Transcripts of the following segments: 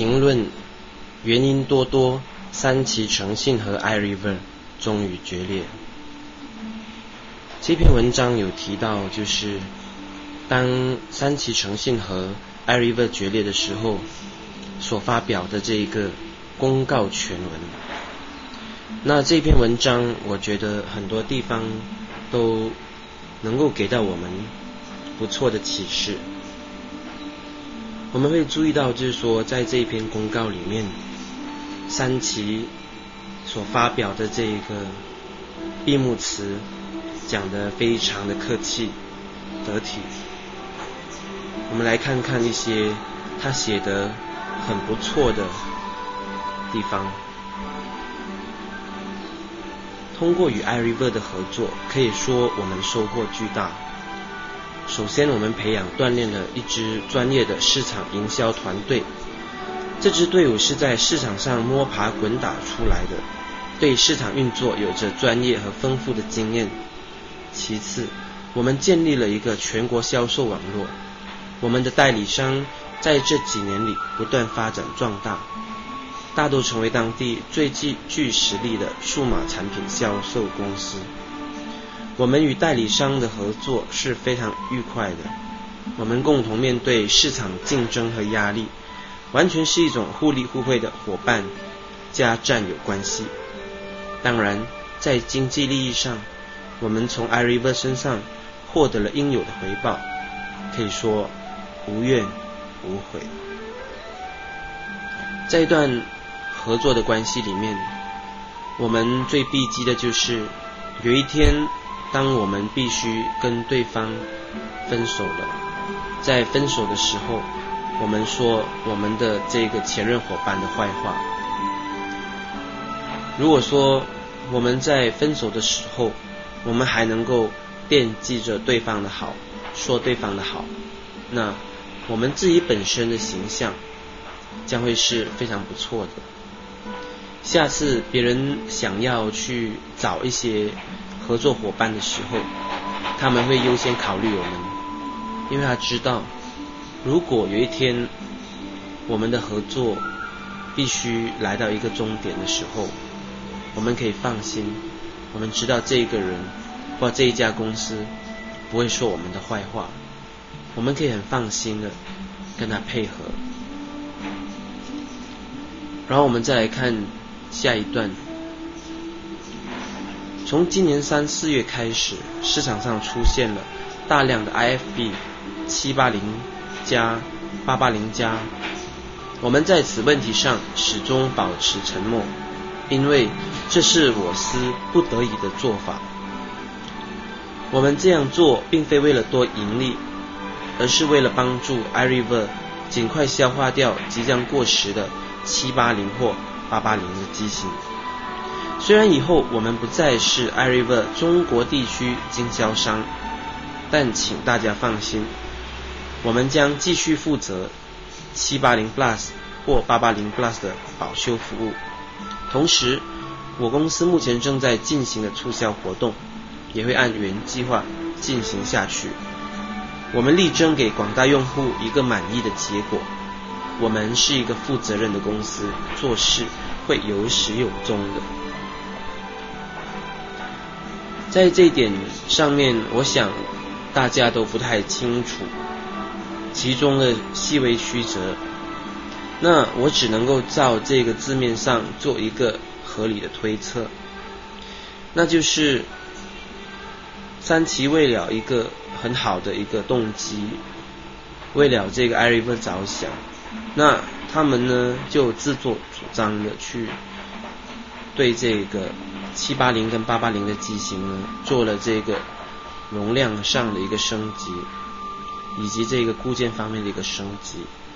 评论原因多，三崎诚信和 iRiver 终于决裂。这篇文章有提到，就是当三崎诚信和 iRiver 决裂的时候所发表的这个公告全文。那这篇文章我觉得很多地方都能够给到我们不错的启示。我们会注意到，就是说在这一篇公告里面，三崎所发表的这个闭幕词讲得非常的客气得体。我们来看看一些他写得很不错的地方。通过与 iRiver 的合作，可以说我们收获巨大。首先，我们培养锻炼了一支专业的市场营销团队，这支队伍是在市场上摸爬滚打出来的，对市场运作有着专业和丰富的经验。其次，我们建立了一个全国销售网络，我们的代理商在这几年里不断发展壮大，大都成为当地最具实力的数码产品销售公司。我们与代理商的合作是非常愉快的，我们共同面对市场竞争和压力，完全是一种互利互惠的伙伴加战友关系。当然，在经济利益上，我们从 iRiver 身上获得了应有的回报，可以说无怨无悔。在一段合作的关系里面，我们最避忌的就是有一天当我们必须跟对方分手了，在分手的时候，我们说我们的这个前任伙伴的坏话。如果说我们在分手的时候，我们还能够惦记着对方的好，说对方的好，那我们自己本身的形象将会是非常不错的。下次别人想要去找一些合作伙伴的时候，他们会优先考虑我们，因为他知道如果有一天我们的合作必须来到一个终点的时候，我们可以放心，我们知道这个人或这一家公司不会说我们的坏话，我们可以很放心的跟他配合。然后我们再来看下一段。从今年3、4月开始，市场上出现了大量的 IFB 780加880加，我们在此问题上始终保持沉默，因为这是我司不得已的做法。我们这样做并非为了多盈利，而是为了帮助 iRiver 尽快消化掉即将过时的780或880的机型。虽然以后我们不再是 iRiver 中国地区经销商，但请大家放心，我们将继续负责780 Plus 或880 Plus 的保修服务。同时，我公司目前正在进行的促销活动也会按原计划进行下去。我们力争给广大用户一个满意的结果。我们是一个负责任的公司，做事会有始有终的。在这一点上面，我想大家都不太清楚其中的细微曲折，那我只能够照这个字面上做一个合理的推测，那就是三崎为了一个很好的一个动机，为了这个 iRiver 着想，那他们呢就自作主张的去对这个780跟880的机型呢做了这个容量上的一个升级，以及这个固件方面的一个升级。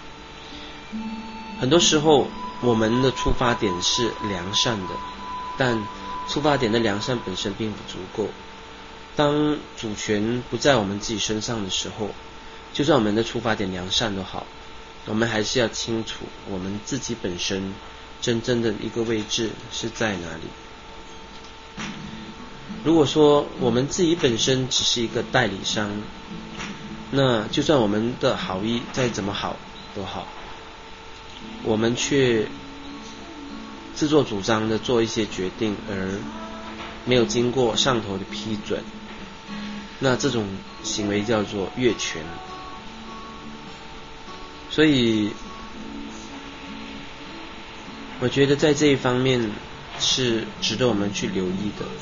很多时候我们的出发点是良善的，但出发点的良善本身并不足够。当主权不在我们自己身上的时候，就算我们的出发点良善都好，我们还是要清楚我们自己本身真正的一个位置是在哪里。如果说我们自己本身只是一个代理商，那就算我们的好意再怎么好都好， 我们却自作主张的做一些决定，而没有经过上头的批准，那这种行为叫做越权。所以我觉得在这一方面是值得我们去留意的。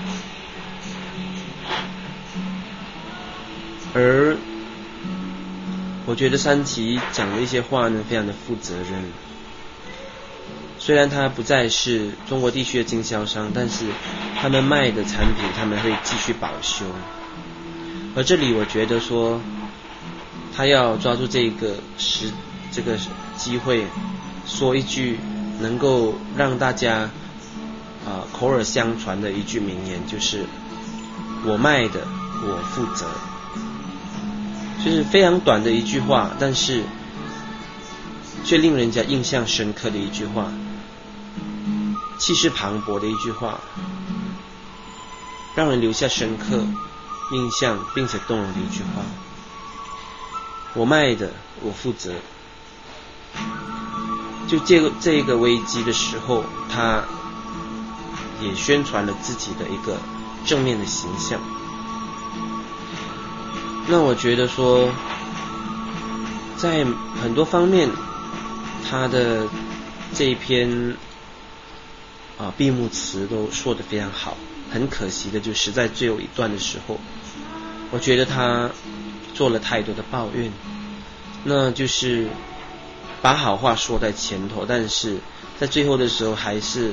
而我觉得三旗讲的一些话呢，非常的负责任。虽然他不再是中国地区的经销商，但是他们卖的产品他们会继续保修。而这里我觉得说，他要抓住这个机会，说一句能够让大家口耳相传的一句名言，就是我卖的我负责。就是非常短的一句话，但是却令人家印象深刻的一句话，气势磅礴的一句话，让人留下深刻印象并且动容的一句话。我卖的我负责。就这个危机的时候，他也宣传了自己的一个正面的形象。那我觉得说，在很多方面，他的这一篇闭幕词都说得非常好。很可惜的就是在最后一段的时候，我觉得他做了太多的抱怨，那就是把好话说在前头，但是在最后的时候还是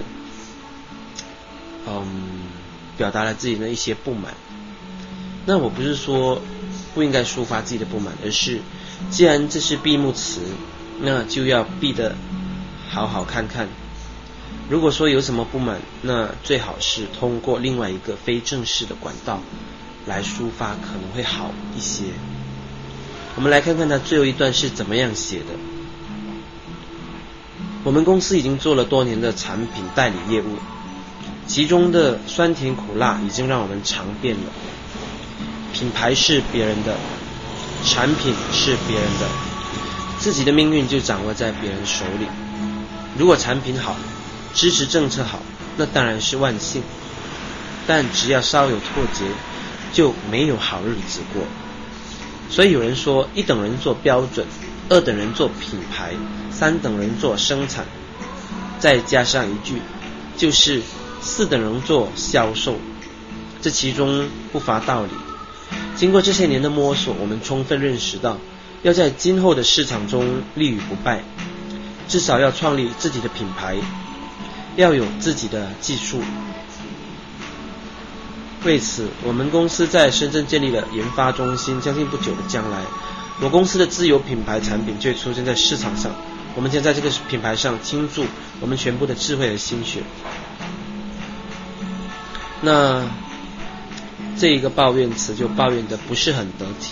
表达了自己的一些不满。那我不是说不应该抒发自己的不满，而是既然这是闭幕词，那就要闭得好好看看。如果说有什么不满，那最好是通过另外一个非正式的管道来抒发，可能会好一些。我们来看看他最后一段是怎么样写的。我们公司已经做了多年的产品代理业务，其中的酸甜苦辣已经让我们尝遍了。品牌是别人的，产品是别人的，自己的命运就掌握在别人手里。如果产品好，支持政策好，那当然是万幸，但只要稍有脱节，就没有好日子过。所以有人说，一等人做标准，二等人做品牌，三等人做生产，再加上一句，就是四等人做销售。这其中不乏道理。经过这些年的摸索，我们充分认识到，要在今后的市场中立于不败，至少要创立自己的品牌，要有自己的技术。为此，我们公司在深圳建立了研发中心，相信不久的将来，我公司的自有品牌产品就会出现在市场上。我们将在这个品牌上倾注我们全部的智慧和心血。那这一个抱怨词就抱怨的不是很得体。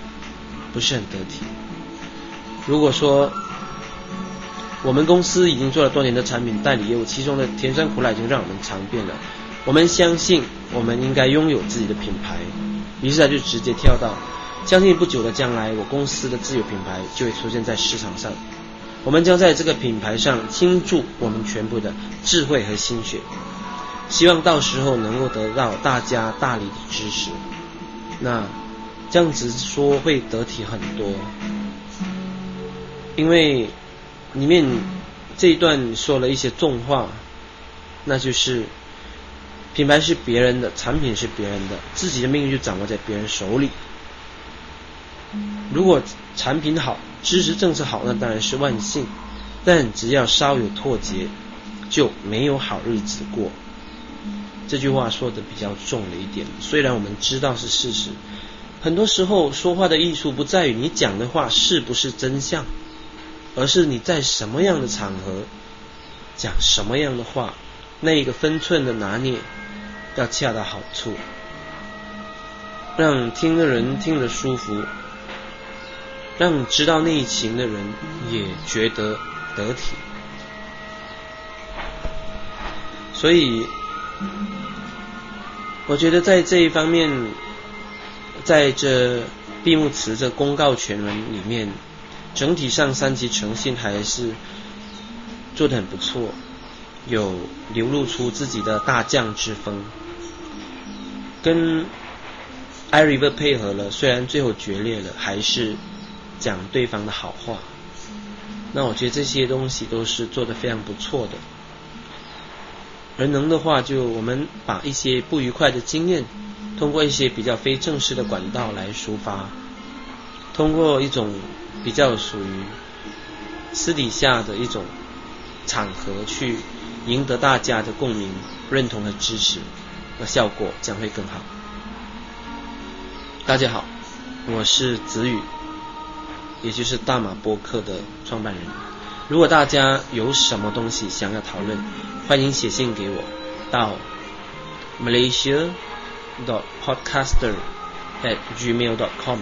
如果说我们公司已经做了多年的产品代理业务，其中的甜酸苦辣已经让我们尝遍了，我们相信我们应该拥有自己的品牌。于是他就直接跳到，相信不久的将来，我公司的自有品牌就会出现在市场上，我们将在这个品牌上倾注我们全部的智慧和心血，希望到时候能够得到大家大力的支持。那这样子说会得体很多，因为里面这一段说了一些重话，那就是品牌是别人的，产品是别人的，自己的命运就掌握在别人手里。如果产品好，支持政策好，那当然是万幸，但只要稍有脱节，就没有好日子过。这句话说的比较重了一点，虽然我们知道是事实。很多时候说话的艺术不在于你讲的话是不是真相，而是你在什么样的场合讲什么样的话，那一个分寸的拿捏要恰到好处，让听的人听得舒服，让知道内情的人也觉得得体。所以我觉得在这一方面，在这闭幕词这公告全文里面，整体上三旗诚信还是做得很不错，有流露出自己的大将之风，跟 iRiver 配合了，虽然最后决裂了，还是讲对方的好话。那我觉得这些东西都是做得非常不错的。而能的话，就我们把一些不愉快的经验，通过一些比较非正式的管道来抒发，通过一种比较属于私底下的一种场合去赢得大家的共鸣、认同和支持，那效果将会更好。大家好，我是子宇，也就是大马播客的创办人。如果大家有什么东西想要讨论，欢迎写信给我到 malaysia.podcaster@gmail.com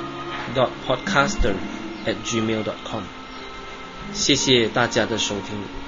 malaysia.podcaster@gmail.com。 谢谢大家的收听。